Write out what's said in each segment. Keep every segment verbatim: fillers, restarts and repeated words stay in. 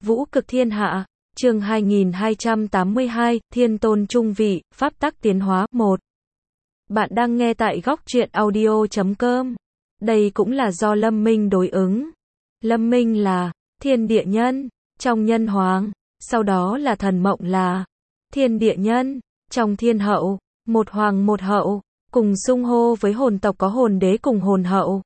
Vũ cực thiên hạ, chương hai nghìn hai trăm tám mươi hai, Thiên tôn trung vị, pháp tắc tiến hóa, một. Bạn đang nghe tại góc truyện audio chấm com. Đây cũng là do Lâm Minh đối ứng. Lâm Minh là thiên địa nhân, trong nhân hoàng, sau đó là thần mộng là thiên địa nhân, trong thiên hậu, một hoàng một hậu, cùng xung hô với hồn tộc có hồn đế cùng hồn hậu.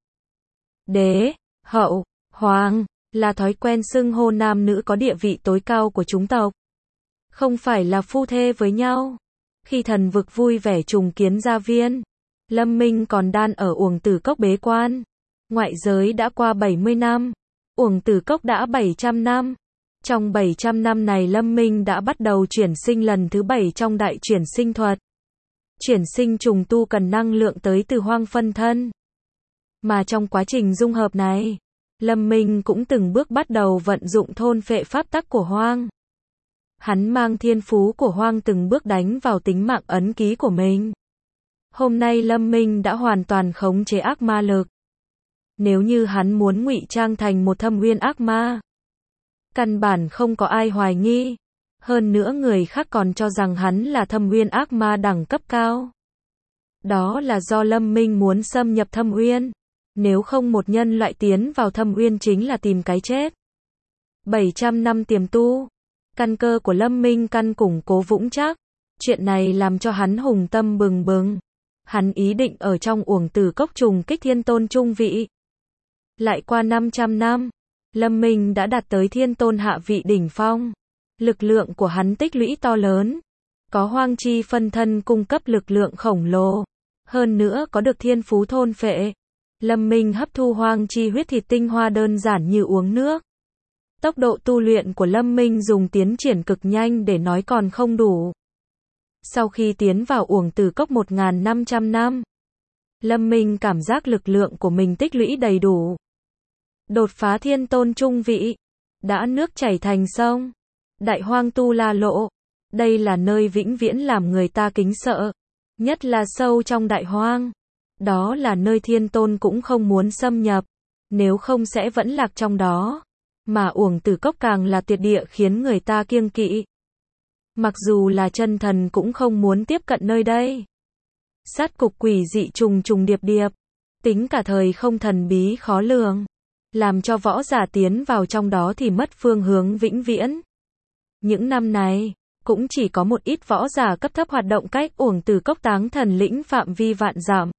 Đế, hậu, hoàng là thói quen xưng hô nam nữ có địa vị tối cao của chúng tộc. Không phải là phu thê với nhau. Khi thần vực vui vẻ trùng kiến gia viên, Lâm Minh còn đan ở Uổng Tử Cốc bế quan. Ngoại giới đã qua bảy mươi năm, Uổng Tử Cốc đã bảy trăm năm. Trong bảy trăm năm này Lâm Minh đã bắt đầu chuyển sinh lần thứ bảy trong đại chuyển sinh thuật. Chuyển sinh trùng tu cần năng lượng tới từ hoang phân thân. Mà trong quá trình dung hợp này, Lâm Minh cũng từng bước bắt đầu vận dụng thôn phệ pháp tắc của hoang. Hắn mang thiên phú của hoang từng bước đánh vào tính mạng ấn ký của mình. Hôm nay Lâm Minh đã hoàn toàn khống chế ác ma lực. Nếu như hắn muốn ngụy trang thành một thâm uyên ác ma, căn bản không có ai hoài nghi. Hơn nữa người khác còn cho rằng hắn là thâm uyên ác ma đẳng cấp cao. Đó là do Lâm Minh muốn xâm nhập thâm uyên. Nếu không một nhân loại tiến vào thâm uyên chính là tìm cái chết. bảy trăm năm tiềm tu, căn cơ của Lâm Minh căn củng cố vững chắc. Chuyện này làm cho hắn hùng tâm bừng bừng. Hắn ý định ở trong Uổng Tử Cốc trùng kích thiên tôn trung vị. Lại qua năm trăm năm, Lâm Minh đã đạt tới thiên tôn hạ vị đỉnh phong. Lực lượng của hắn tích lũy to lớn. Có hoang chi phân thân cung cấp lực lượng khổng lồ. Hơn nữa có được thiên phú thôn phệ. Lâm Minh hấp thu hoang chi huyết thịt tinh hoa đơn giản như uống nước. Tốc độ tu luyện của Lâm Minh dùng tiến triển cực nhanh để nói còn không đủ. Sau khi tiến vào Uổng Tử Cốc một nghìn năm trăm năm, Lâm Minh cảm giác lực lượng của mình tích lũy đầy đủ. Đột phá thiên tôn trung vị, đã nước chảy thành sông. Đại hoang tu la lộ, đây là nơi vĩnh viễn làm người ta kính sợ, nhất là sâu trong đại hoang. Đó là nơi thiên tôn cũng không muốn xâm nhập, nếu không sẽ vẫn lạc trong đó. Mà Uổng Tử Cốc càng là tuyệt địa khiến người ta kiêng kỵ. Mặc dù là chân thần cũng không muốn tiếp cận nơi đây. Sát cục quỷ dị trùng trùng điệp điệp, tính cả thời không thần bí khó lường, làm cho võ giả tiến vào trong đó thì mất phương hướng vĩnh viễn. Những năm này, cũng chỉ có một ít võ giả cấp thấp hoạt động cách Uổng Tử Cốc Táng Thần Lĩnh phạm vi vạn dặm.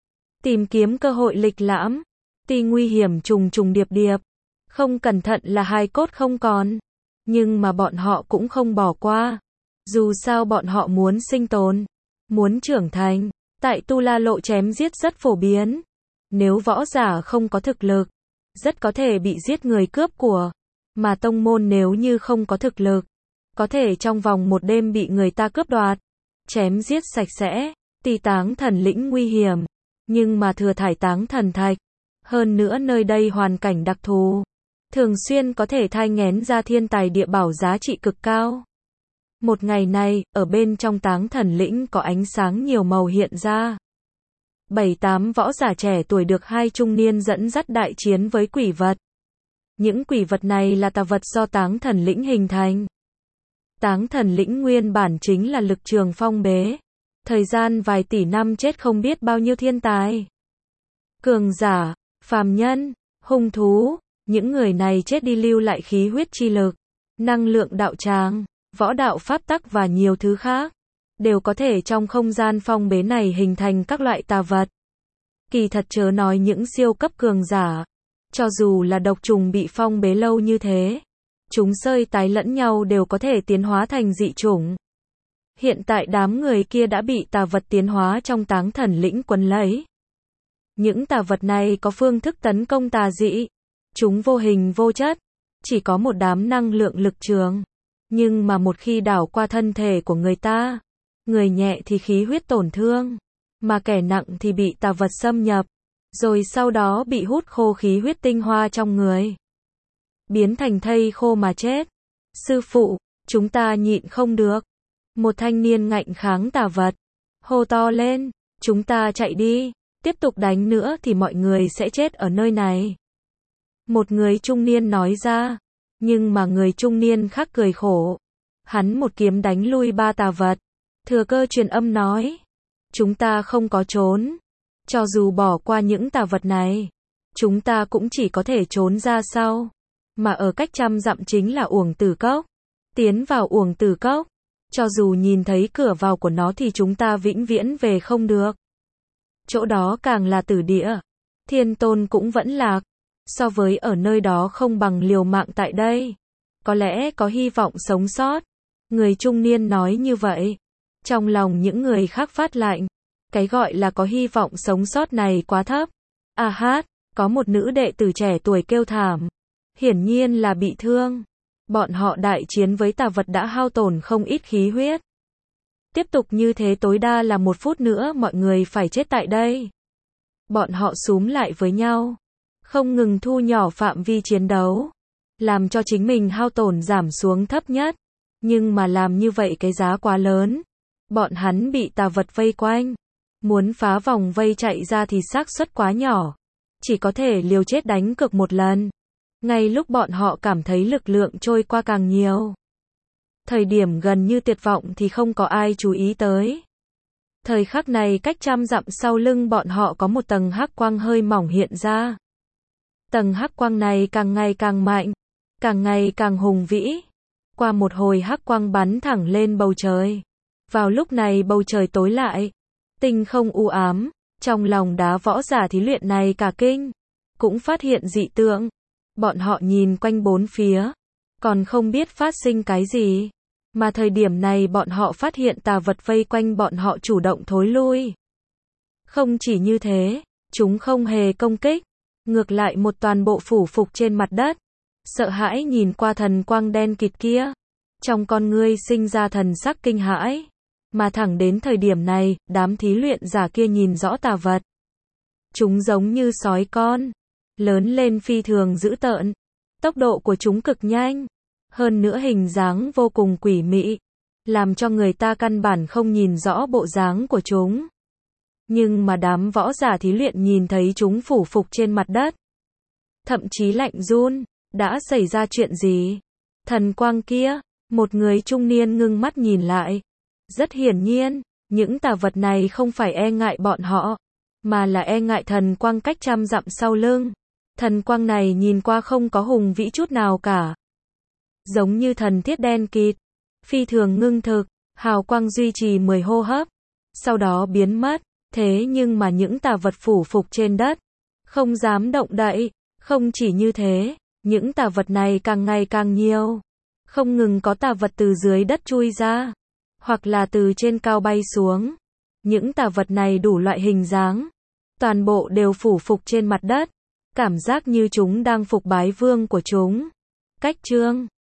Tìm kiếm cơ hội lịch lãm, tuy nguy hiểm trùng trùng điệp điệp, không cẩn thận là hài cốt không còn. Nhưng mà bọn họ cũng không bỏ qua. Dù sao bọn họ muốn sinh tồn, muốn trưởng thành. Tại Tu La Lộ chém giết rất phổ biến. Nếu võ giả không có thực lực, rất có thể bị giết người cướp của. Mà tông môn nếu như không có thực lực, có thể trong vòng một đêm bị người ta cướp đoạt, chém giết sạch sẽ. Tuy Táng Thần Lĩnh nguy hiểm, nhưng mà thừa thải táng thần thạch. Hơn nữa nơi đây hoàn cảnh đặc thù, thường xuyên có thể thai nghén ra thiên tài địa bảo giá trị cực cao. Một ngày này, ở bên trong Táng Thần Lĩnh có ánh sáng nhiều màu hiện ra. Bảy tám võ giả trẻ tuổi được hai trung niên dẫn dắt đại chiến với quỷ vật. Những quỷ vật này là tà vật do Táng Thần Lĩnh hình thành. Táng Thần Lĩnh nguyên bản chính là lực trường phong bế. Thời gian vài tỷ năm chết không biết bao nhiêu thiên tài. Cường giả, phàm nhân, hung thú, những người này chết đi lưu lại khí huyết chi lực, năng lượng đạo tràng, võ đạo pháp tắc và nhiều thứ khác, đều có thể trong không gian phong bế này hình thành các loại tà vật. Kỳ thật chớ nói những siêu cấp cường giả, cho dù là độc trùng bị phong bế lâu như thế, chúng sơi tái lẫn nhau đều có thể tiến hóa thành dị chủng. Hiện tại đám người kia đã bị tà vật tiến hóa trong Táng Thần Lĩnh quấn lấy. Những tà vật này có phương thức tấn công tà dị. Chúng vô hình vô chất, chỉ có một đám năng lượng lực trường. Nhưng mà một khi đảo qua thân thể của người ta, người nhẹ thì khí huyết tổn thương, mà kẻ nặng thì bị tà vật xâm nhập, rồi sau đó bị hút khô khí huyết tinh hoa trong người, biến thành thây khô mà chết. Sư phụ, chúng ta nhịn không được. Một thanh niên ngạnh kháng tà vật, hô to lên, chúng ta chạy đi, tiếp tục đánh nữa thì mọi người sẽ chết ở nơi này. Một người trung niên nói ra, Nhưng mà người trung niên khác cười khổ. Hắn một kiếm đánh lui ba tà vật. Thừa Cơ truyền âm nói. Chúng ta không có trốn. Cho dù bỏ qua những tà vật này, chúng ta cũng chỉ có thể trốn ra sau. Mà ở cách trăm dặm chính là Uổng Tử Cốc. Tiến vào Uổng Tử Cốc, cho dù nhìn thấy cửa vào của nó thì chúng ta vĩnh viễn về không được. Chỗ đó càng là tử địa. Thiên Tôn cũng vẫn lạc. So với ở nơi đó không bằng liều mạng tại đây. Có lẽ có hy vọng sống sót. Người trung niên nói như vậy. Trong lòng những người khác phát lạnh. Cái gọi là có hy vọng sống sót này quá thấp. A hát, có một nữ đệ tử trẻ tuổi kêu thảm. Hiển nhiên là bị thương. Bọn họ đại chiến với tà vật đã hao tổn không ít khí huyết. Tiếp tục như thế tối đa là một phút nữa mọi người phải chết tại đây. Bọn họ xúm lại với nhau. Không ngừng thu nhỏ phạm vi chiến đấu. Làm cho chính mình hao tổn giảm xuống thấp nhất. Nhưng mà làm như vậy cái giá quá lớn. Bọn hắn bị tà vật vây quanh. Muốn phá vòng vây chạy ra thì xác suất quá nhỏ. Chỉ có thể liều chết đánh cược một lần. Ngay lúc bọn họ cảm thấy lực lượng trôi qua càng nhiều. Thời điểm gần như tuyệt vọng thì không có ai chú ý tới. Thời khắc này cách trăm dặm sau lưng bọn họ có một tầng hắc quang hơi mỏng hiện ra. Tầng hắc quang này càng ngày càng mạnh, càng ngày càng hùng vĩ. Qua một hồi hắc quang bắn thẳng lên bầu trời. Vào lúc này bầu trời tối lại, tinh không u ám, trong lòng đá võ giả thí luyện này cả kinh, cũng phát hiện dị tượng. Bọn họ nhìn quanh bốn phía, còn không biết phát sinh cái gì. Mà thời điểm này bọn họ phát hiện tà vật vây quanh bọn họ chủ động thối lui. Không chỉ như thế, chúng không hề công kích, ngược lại một toàn bộ phủ phục trên mặt đất. Sợ hãi nhìn qua thần quang đen kịt kia. Trong con ngươi sinh ra thần sắc kinh hãi. Mà thẳng đến thời điểm này, đám thí luyện giả kia nhìn rõ tà vật. Chúng giống như sói con. Lớn lên phi thường dữ tợn. Tốc độ của chúng cực nhanh. Hơn nữa hình dáng vô cùng quỷ mị. Làm cho người ta căn bản không nhìn rõ bộ dáng của chúng. Nhưng mà đám võ giả thí luyện nhìn thấy chúng phủ phục trên mặt đất. Thậm chí lạnh run. Đã xảy ra chuyện gì? Thần quang kia. Một người trung niên ngưng mắt nhìn lại. Rất hiển nhiên, những tà vật này không phải e ngại bọn họ, mà là e ngại thần quang cách trăm dặm sau lưng. Thần quang này nhìn qua không có hùng vĩ chút nào cả. Giống như thần thiết đen kịt, phi thường ngưng thực, hào quang duy trì mười hô hấp, sau đó biến mất. Thế nhưng mà những tà vật phủ phục trên đất, không dám động đậy. Không chỉ như thế, những tà vật này càng ngày càng nhiều. Không ngừng có tà vật từ dưới đất chui ra, hoặc là từ trên cao bay xuống. Những tà vật này đủ loại hình dáng, toàn bộ đều phủ phục trên mặt đất. Cảm giác như chúng đang phục bái vương của chúng. Cách chương